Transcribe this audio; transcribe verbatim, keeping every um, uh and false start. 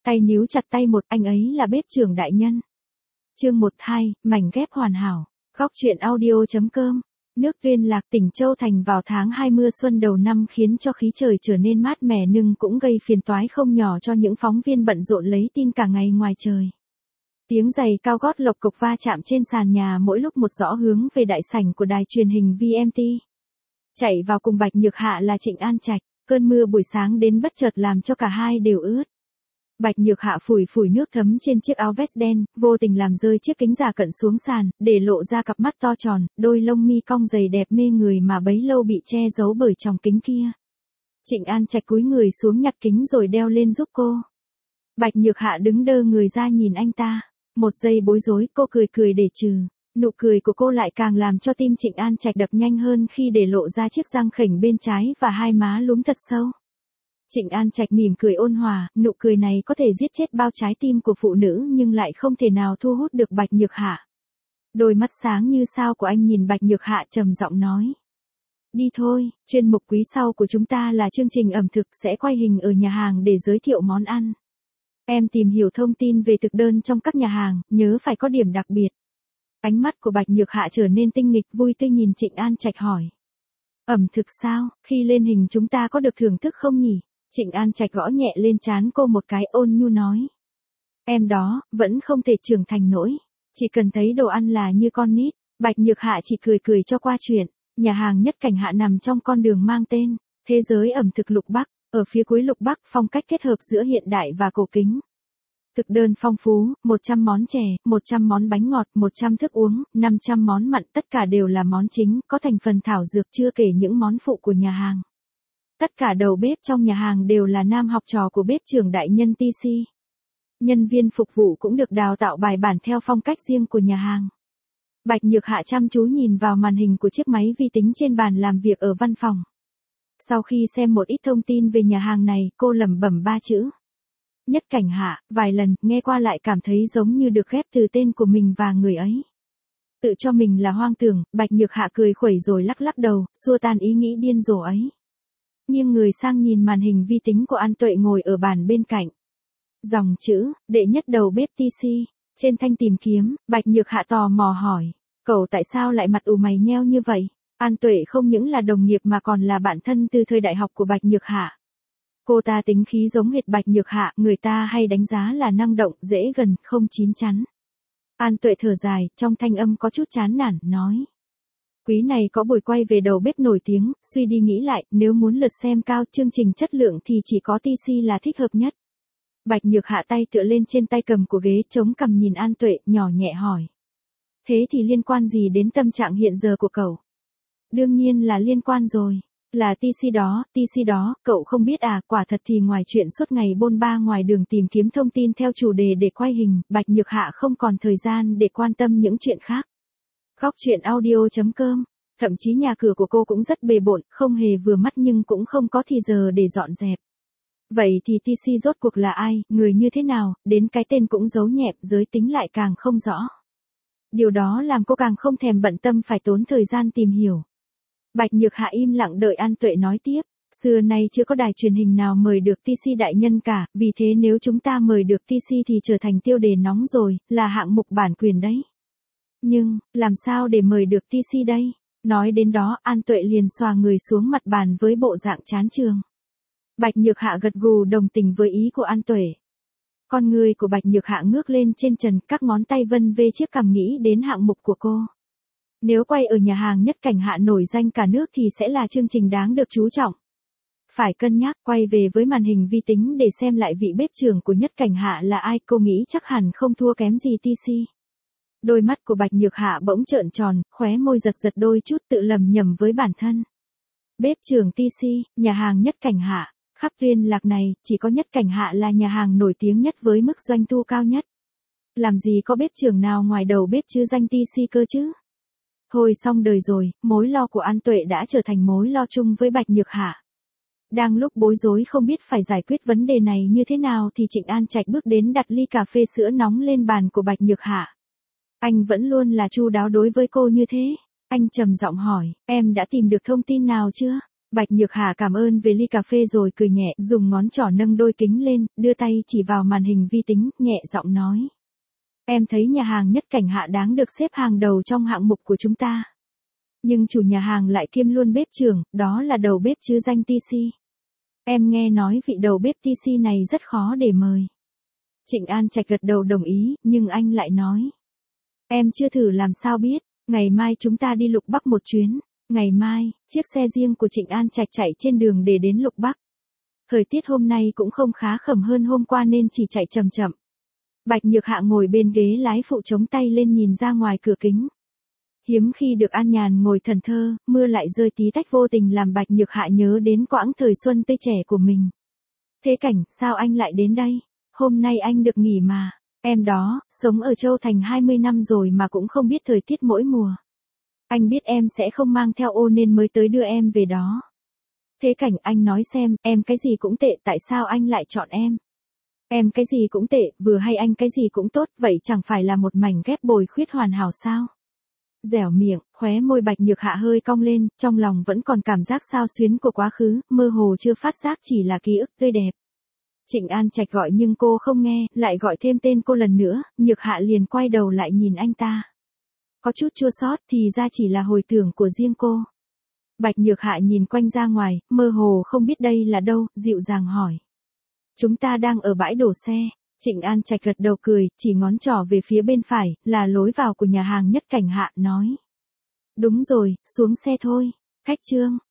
Tay níu chặt tay một, anh ấy là bếp trưởng đại nhân. Chương một hai, mảnh ghép hoàn hảo. Góc truyện audio chấm com. Nước Viên Lạc, tỉnh Châu Thành vào tháng hai mưa xuân đầu năm khiến cho khí trời trở nên mát mẻ nhưng cũng gây phiền toái không nhỏ cho những phóng viên bận rộn lấy tin cả ngày ngoài trời. Tiếng giày cao gót lộc cộc va chạm trên sàn nhà mỗi lúc một rõ hướng về đại sảnh của đài truyền hình vê em tê. Chạy vào cùng Bạch Nhược Hạ là Trịnh An Trạch, cơn mưa buổi sáng đến bất chợt làm cho cả hai đều ướt. Bạch Nhược Hạ phủi phủi nước thấm trên chiếc áo vest đen, vô tình làm rơi chiếc kính già cận xuống sàn, để lộ ra cặp mắt to tròn, đôi lông mi cong dày đẹp mê người mà bấy lâu bị che giấu bởi tròng kính kia. Trịnh An Trạch cúi người xuống nhặt kính rồi đeo lên giúp cô. Bạch Nhược Hạ đứng đơ người ra nhìn anh ta, một giây bối rối, cô cười cười để trừ. Nụ cười của cô lại càng làm cho tim Trịnh An Trạch đập nhanh hơn khi để lộ ra chiếc răng khểnh bên trái và hai má lúm thật sâu. Trịnh An Trạch mỉm cười ôn hòa, nụ cười này có thể giết chết bao trái tim của phụ nữ nhưng lại không thể nào thu hút được Bạch Nhược Hạ. Đôi mắt sáng như sao của anh nhìn Bạch Nhược Hạ trầm giọng nói. Đi thôi, chuyên mục quý sau của chúng ta là chương trình ẩm thực sẽ quay hình ở nhà hàng để giới thiệu món ăn. Em tìm hiểu thông tin về thực đơn trong các nhà hàng, nhớ phải có điểm đặc biệt. Ánh mắt của Bạch Nhược Hạ trở nên tinh nghịch vui tươi nhìn Trịnh An Trạch hỏi. Ẩm thực sao, khi lên hình chúng ta có được thưởng thức không nhỉ? Trịnh An Trạch gõ nhẹ lên trán cô một cái ôn nhu nói. Em đó, vẫn không thể trưởng thành nổi. Chỉ cần thấy đồ ăn là như con nít. Bạch Nhược Hạ chỉ cười cười cho qua chuyện. Nhà hàng Nhất Cảnh Hạ nằm trong con đường mang tên Thế giới ẩm thực Lục Bắc. Ở phía cuối Lục Bắc phong cách kết hợp giữa hiện đại và cổ kính. Thực đơn phong phú, một trăm món chè, một trăm món bánh ngọt, một trăm thức uống, năm trăm món mặn, tất cả đều là món chính, có thành phần thảo dược chưa kể những món phụ của nhà hàng. Tất cả đầu bếp trong nhà hàng đều là nam học trò của bếp trưởng đại nhân tê xê. Nhân viên phục vụ cũng được đào tạo bài bản theo phong cách riêng của nhà hàng. Bạch Nhược Hạ chăm chú nhìn vào màn hình của chiếc máy vi tính trên bàn làm việc ở văn phòng. Sau khi xem một ít thông tin về nhà hàng này, cô lẩm bẩm ba chữ. Nhất Cảnh Hạ, vài lần, nghe qua lại cảm thấy giống như được ghép từ tên của mình và người ấy. Tự cho mình là hoang tưởng, Bạch Nhược Hạ cười khuẩy rồi lắc lắc đầu, xua tan ý nghĩ điên rồ ấy. Nghiêng người sang nhìn màn hình vi tính của An Tuệ ngồi ở bàn bên cạnh. Dòng chữ, đệ nhất đầu bếp tê xê, trên thanh tìm kiếm, Bạch Nhược Hạ tò mò hỏi. Cậu tại sao lại mặt ủ mày nheo như vậy? An Tuệ không những là đồng nghiệp mà còn là bạn thân từ thời đại học của Bạch Nhược Hạ. Cô ta tính khí giống hệt Bạch Nhược Hạ, người ta hay đánh giá là năng động, dễ gần, không chín chắn. An Tuệ thở dài, trong thanh âm có chút chán nản, nói. Quý này có buổi quay về đầu bếp nổi tiếng, suy đi nghĩ lại, nếu muốn lượt xem cao chương trình chất lượng thì chỉ có tê xê là thích hợp nhất. Bạch Nhược Hạ tay tựa lên trên tay cầm của ghế chống cằm nhìn An Tuệ, nhỏ nhẹ hỏi. Thế thì liên quan gì đến tâm trạng hiện giờ của cậu? Đương nhiên là liên quan rồi. Là tê xê đó, tê xê đó, cậu không biết à, quả thật thì ngoài chuyện suốt ngày bôn ba ngoài đường tìm kiếm thông tin theo chủ đề để quay hình, Bạch Nhược Hạ không còn thời gian để quan tâm những chuyện khác. Góc truyện audio chấm com, thậm chí nhà cửa của cô cũng rất bề bộn, không hề vừa mắt nhưng cũng không có thì giờ để dọn dẹp. Vậy thì tê xê rốt cuộc là ai, người như thế nào, đến cái tên cũng giấu nhẹm, giới tính lại càng không rõ. Điều đó làm cô càng không thèm bận tâm phải tốn thời gian tìm hiểu. Bạch Nhược Hạ im lặng đợi An Tuệ nói tiếp. Xưa nay chưa có đài truyền hình nào mời được tê xê đại nhân cả, vì thế nếu chúng ta mời được tê xê thì trở thành tiêu đề nóng rồi, là hạng mục bản quyền đấy. Nhưng, làm sao để mời được tê xê đây? Nói đến đó, An Tuệ liền xòa người xuống mặt bàn với bộ dạng chán chường. Bạch Nhược Hạ gật gù đồng tình với ý của An Tuệ. Con người của Bạch Nhược Hạ ngước lên trên trần, các ngón tay vân vê chiếc cằm nghĩ đến hạng mục của cô. Nếu quay ở nhà hàng Nhất Cảnh Hạ nổi danh cả nước thì sẽ là chương trình đáng được chú trọng. Phải cân nhắc quay về với màn hình vi tính để xem lại vị bếp trưởng của Nhất Cảnh Hạ là ai, cô nghĩ chắc hẳn không thua kém gì tê xê. Đôi mắt của Bạch Nhược Hạ bỗng trợn tròn, khóe môi giật giật đôi chút tự lầm nhầm với bản thân. Bếp trưởng tê xê, nhà hàng Nhất Cảnh Hạ, khắp Viên Lạc này, chỉ có Nhất Cảnh Hạ là nhà hàng nổi tiếng nhất với mức doanh thu cao nhất. Làm gì có bếp trưởng nào ngoài đầu bếp chứ danh tê xê cơ chứ? Thôi xong đời rồi, mối lo của An Tuệ đã trở thành mối lo chung với Bạch Nhược Hạ. Đang lúc bối rối không biết phải giải quyết vấn đề này như thế nào thì Trịnh An Trạch bước đến đặt ly cà phê sữa nóng lên bàn của Bạch Nhược Hạ. Anh vẫn luôn là chu đáo đối với cô như thế. Anh trầm giọng hỏi, em đã tìm được thông tin nào chưa? Bạch Nhược Hạ cảm ơn về ly cà phê rồi cười nhẹ, dùng ngón trỏ nâng đôi kính lên, đưa tay chỉ vào màn hình vi tính, nhẹ giọng nói. Em thấy nhà hàng Nhất Cảnh Hạ đáng được xếp hàng đầu trong hạng mục của chúng ta. Nhưng chủ nhà hàng lại kiêm luôn bếp trưởng, đó là đầu bếp chứ danh tê xê. Em nghe nói vị đầu bếp tê xê này rất khó để mời. Trịnh An Trạch gật đầu đồng ý, nhưng anh lại nói. Em chưa thử làm sao biết, ngày mai chúng ta đi Lục Bắc một chuyến. Ngày mai, chiếc xe riêng của Trịnh An Trạch chạy trên đường để đến Lục Bắc. Thời tiết hôm nay cũng không khá khẩm hơn hôm qua nên chỉ chạy chậm chậm. Bạch Nhược Hạ ngồi bên ghế lái phụ chống tay lên nhìn ra ngoài cửa kính. Hiếm khi được an nhàn ngồi thần thơ, mưa lại rơi tí tách vô tình làm Bạch Nhược Hạ nhớ đến quãng thời xuân tươi trẻ của mình. Thế Cảnh, sao anh lại đến đây? Hôm nay anh được nghỉ mà. Em đó, sống ở Châu Thành hai mươi năm rồi mà cũng không biết thời tiết mỗi mùa. Anh biết em sẽ không mang theo ô nên mới tới đưa em về đó. Thế Cảnh, anh nói xem, em cái gì cũng tệ, tại sao anh lại chọn em? Em cái gì cũng tệ, vừa hay anh cái gì cũng tốt, vậy chẳng phải là một mảnh ghép bồi khuyết hoàn hảo sao? Dẻo miệng, khóe môi Bạch Nhược Hạ hơi cong lên, trong lòng vẫn còn cảm giác xao xuyến của quá khứ, mơ hồ chưa phát giác chỉ là ký ức tươi đẹp. Trịnh An Trạch gọi nhưng cô không nghe, lại gọi thêm tên cô lần nữa, Nhược Hạ liền quay đầu lại nhìn anh ta. Có chút chua xót, thì ra chỉ là hồi tưởng của riêng cô. Bạch Nhược Hạ nhìn quanh ra ngoài, mơ hồ không biết đây là đâu, dịu dàng hỏi. Chúng ta đang ở bãi đổ xe. Trịnh An Trạch gật đầu cười, chỉ ngón trỏ về phía bên phải, là lối vào của nhà hàng Nhất Cảnh Hạ, nói. Đúng rồi, xuống xe thôi. Khách trương.